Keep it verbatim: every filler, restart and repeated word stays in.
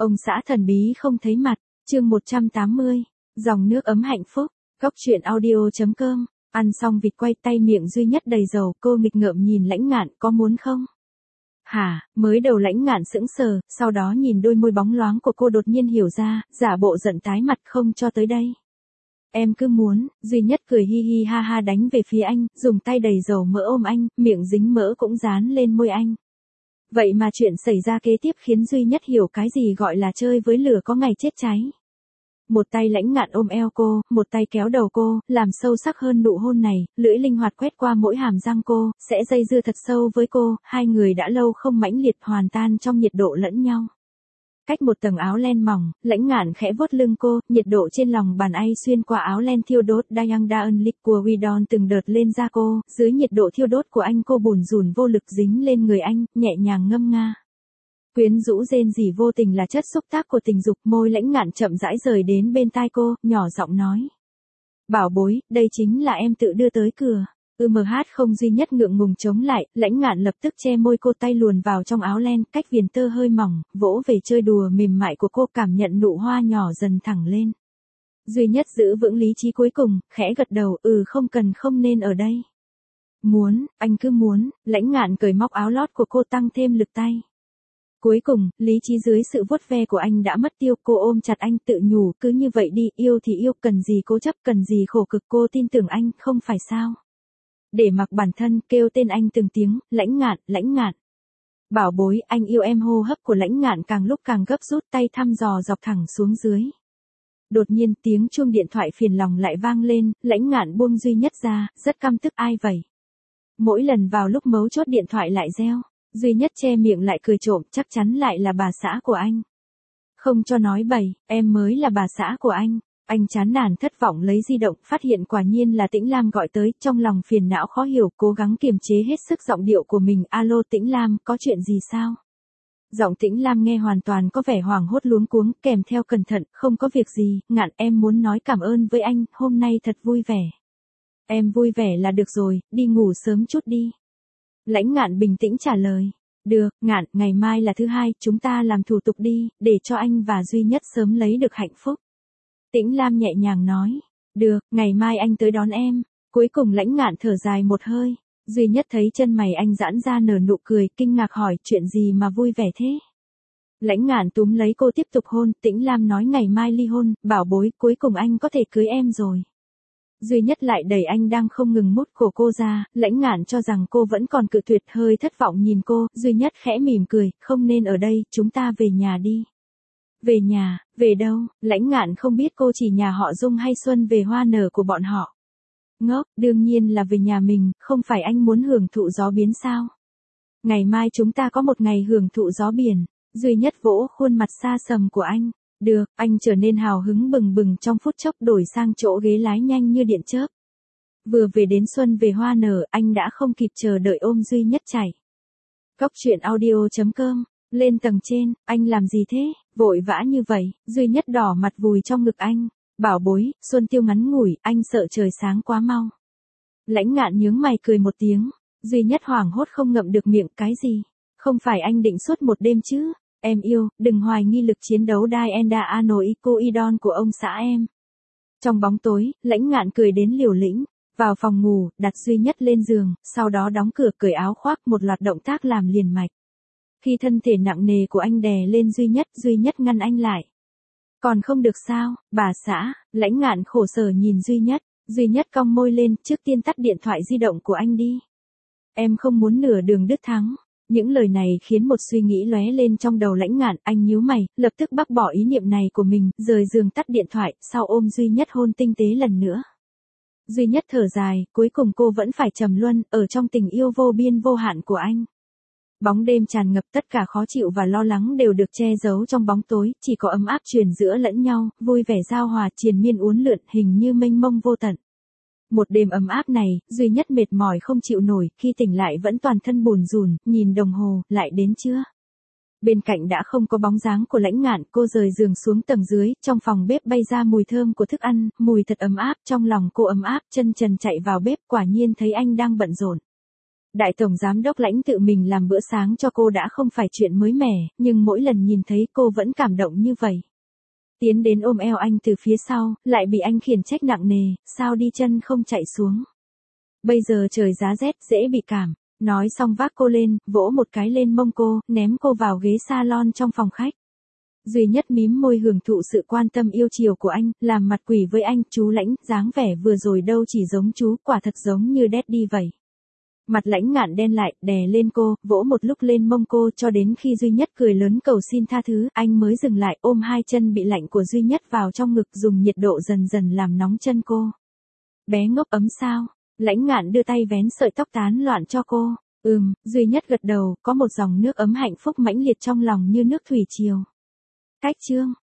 Ông xã thần bí không thấy mặt, chương một trăm tám mươi, dòng nước ấm hạnh phúc, Cóc truyện audio.com, ăn xong vịt quay tay miệng duy nhất đầy dầu, cô nghịch ngợm nhìn Lãnh Ngạn, có muốn không? Hả, mới đầu Lãnh Ngạn sững sờ, sau đó nhìn đôi môi bóng loáng của cô đột nhiên hiểu ra, giả bộ giận tái mặt không cho tới đây. Em cứ muốn, duy nhất cười hi hi ha ha đánh về phía anh, dùng tay đầy dầu mỡ ôm anh, miệng dính mỡ cũng dán lên môi anh. Vậy mà chuyện xảy ra kế tiếp khiến duy nhất hiểu cái gì gọi là chơi với lửa có ngày chết cháy. Một tay Lãnh Ngạn ôm eo cô, một tay kéo đầu cô, làm sâu sắc hơn nụ hôn này, lưỡi linh hoạt quét qua mỗi hàm răng cô, sẽ dây dưa thật sâu với cô, hai người đã lâu không mãnh liệt hoàn tan trong nhiệt độ lẫn nhau. Cách một tầng áo len mỏng, Lãnh Ngạn khẽ vuốt lưng cô, nhiệt độ trên lòng bàn ay xuyên qua áo len thiêu đốt Dayang Daen Lik của Widon từng đợt lên da cô, dưới nhiệt độ thiêu đốt của anh cô bùn rùn vô lực dính lên người anh, nhẹ nhàng ngâm nga. Quyến rũ rên rỉ vô tình là chất xúc tác của tình dục, môi Lãnh Ngạn chậm rãi rời đến bên tai cô, nhỏ giọng nói. Bảo bối, đây chính là em tự đưa tới cửa. Ừ mh không duy nhất ngượng ngùng chống lại, Lãnh Ngạn lập tức che môi cô, tay luồn vào trong áo len, cách viền tơ hơi mỏng, vỗ về chơi đùa mềm mại của cô, cảm nhận nụ hoa nhỏ dần thẳng lên. Duy nhất giữ vững lý trí cuối cùng, khẽ gật đầu, ừ không cần không nên ở đây. Muốn, anh cứ muốn, Lãnh Ngạn cởi móc áo lót của cô tăng thêm lực tay. Cuối cùng, lý trí dưới sự vuốt ve của anh đã mất tiêu, cô ôm chặt anh tự nhủ, cứ như vậy đi, yêu thì yêu, cần gì cố chấp, cần gì khổ cực, cô tin tưởng anh, không phải sao. Để mặc bản thân, kêu tên anh từng tiếng, Lãnh Ngạn, Lãnh Ngạn. Bảo bối, anh yêu em. Hô hấp của Lãnh Ngạn càng lúc càng gấp rút, tay thăm dò dọc thẳng xuống dưới. Đột nhiên tiếng chuông điện thoại phiền lòng lại vang lên, Lãnh Ngạn buông duy nhất ra, rất căm tức, ai vậy? Mỗi lần vào lúc mấu chốt điện thoại lại reo, duy nhất che miệng lại cười trộm, chắc chắn lại là bà xã của anh. Không cho nói bậy, em mới là bà xã của anh. Anh chán nản thất vọng lấy di động, phát hiện quả nhiên là Tĩnh Lam gọi tới, trong lòng phiền não khó hiểu, cố gắng kiềm chế hết sức giọng điệu của mình, alo Tĩnh Lam, có chuyện gì sao? Giọng Tĩnh Lam nghe hoàn toàn có vẻ hoảng hốt luống cuống, kèm theo cẩn thận, không có việc gì, Ngạn em muốn nói cảm ơn với anh, hôm nay thật vui vẻ. Em vui vẻ là được rồi, đi ngủ sớm chút đi. Lãnh Ngạn bình tĩnh trả lời. Được, Ngạn, ngày mai là thứ hai, chúng ta làm thủ tục đi, để cho anh và duy nhất sớm lấy được hạnh phúc. Tĩnh Lam nhẹ nhàng nói. Được, ngày mai anh tới đón em. Cuối cùng Lãnh Ngạn thở dài một hơi. Duy nhất thấy chân mày anh giãn ra nở nụ cười, kinh ngạc hỏi, chuyện gì mà vui vẻ thế? Lãnh Ngạn túm lấy cô tiếp tục hôn, Tĩnh Lam nói ngày mai ly hôn, bảo bối, cuối cùng anh có thể cưới em rồi. Duy nhất lại đẩy anh đang không ngừng mút cổ cô ra, Lãnh Ngạn cho rằng cô vẫn còn cự tuyệt, hơi thất vọng nhìn cô, duy nhất khẽ mỉm cười, không nên ở đây, chúng ta về nhà đi. Về nhà, về đâu? Lãnh Ngạn không biết cô chỉ nhà họ Dung hay Xuân về hoa nở của bọn họ. Ngốc, đương nhiên là về nhà mình, không phải anh muốn hưởng thụ gió biến sao? Ngày mai chúng ta có một ngày hưởng thụ gió biển, duy nhất vỗ khuôn mặt xa sầm của anh. Được, anh trở nên hào hứng bừng bừng trong phút chốc, đổi sang chỗ ghế lái nhanh như điện chớp. Vừa về đến Xuân về hoa nở, anh đã không kịp chờ đợi ôm duy nhất chạy. Cóc truyện audio.com, lên tầng trên, anh làm gì thế, vội vã như vậy, duy nhất đỏ mặt vùi trong ngực anh. Bảo bối, Xuân tiêu ngắn ngủi, anh sợ trời sáng quá mau. Lãnh Ngạn nhướng mày cười một tiếng, duy nhất hoảng hốt không ngậm được miệng, cái gì? Không phải anh định suốt một đêm chứ? Em yêu, đừng hoài nghi lực chiến đấu Dienda Anoicoidon của ông xã em. Trong bóng tối, Lãnh Ngạn cười đến liều lĩnh, vào phòng ngủ, đặt duy nhất lên giường, sau đó đóng cửa, cởi áo khoác, một loạt động tác làm liền mạch. Khi thân thể nặng nề của anh đè lên duy nhất, duy nhất ngăn anh lại. Còn không được sao, bà xã? Lãnh Ngạn khổ sở nhìn duy nhất, duy nhất cong môi lên, trước tiên tắt điện thoại di động của anh đi. Em không muốn nửa đường đứt thắng. Những lời này khiến một suy nghĩ lóe lên trong đầu Lãnh Ngạn, anh nhíu mày, lập tức bác bỏ ý niệm này của mình, rời giường tắt điện thoại, sau ôm duy nhất hôn tinh tế lần nữa. Duy nhất thở dài, cuối cùng cô vẫn phải trầm luân, ở trong tình yêu vô biên vô hạn của anh. Bóng đêm tràn ngập, tất cả khó chịu và lo lắng đều được che giấu trong bóng tối, chỉ có ấm áp truyền giữa lẫn nhau, vui vẻ giao hòa, triền miên uốn lượn, hình như mênh mông vô tận. Một đêm ấm áp này, duy nhất mệt mỏi không chịu nổi, khi tỉnh lại vẫn toàn thân bùn rùn, nhìn đồng hồ, lại đến chưa? Bên cạnh đã không có bóng dáng của Lãnh Ngạn, cô rời giường xuống tầng dưới, trong phòng bếp bay ra mùi thơm của thức ăn, mùi thật ấm áp, trong lòng cô ấm áp, chân trần chạy vào bếp, quả nhiên thấy anh đang bận rộn. Đại tổng giám đốc Lãnh tự mình làm bữa sáng cho cô đã không phải chuyện mới mẻ, nhưng mỗi lần nhìn thấy cô vẫn cảm động như vậy. Tiến đến ôm eo anh từ phía sau, lại bị anh khiển trách nặng nề, sao đi chân không chạy xuống. Bây giờ trời giá rét dễ bị cảm. Nói xong vác cô lên, vỗ một cái lên mông cô, ném cô vào ghế salon trong phòng khách. Duy Nhất mím môi hưởng thụ sự quan tâm yêu chiều của anh, làm mặt quỷ với anh, chú Lãnh, dáng vẻ vừa rồi đâu chỉ giống chú, quả thật giống như Daddy vậy. Mặt Lãnh Ngạn đen lại, đè lên cô, vỗ một lúc lên mông cô cho đến khi Duy Nhất cười lớn cầu xin tha thứ, anh mới dừng lại ôm hai chân bị lạnh của Duy Nhất vào trong ngực dùng nhiệt độ dần dần làm nóng chân cô. Bé ngốc ấm sao? Lãnh Ngạn đưa tay vén sợi tóc tán loạn cho cô. Ừm, Duy Nhất gật đầu, có một dòng nước ấm hạnh phúc mãnh liệt trong lòng như nước thủy triều. Cách chương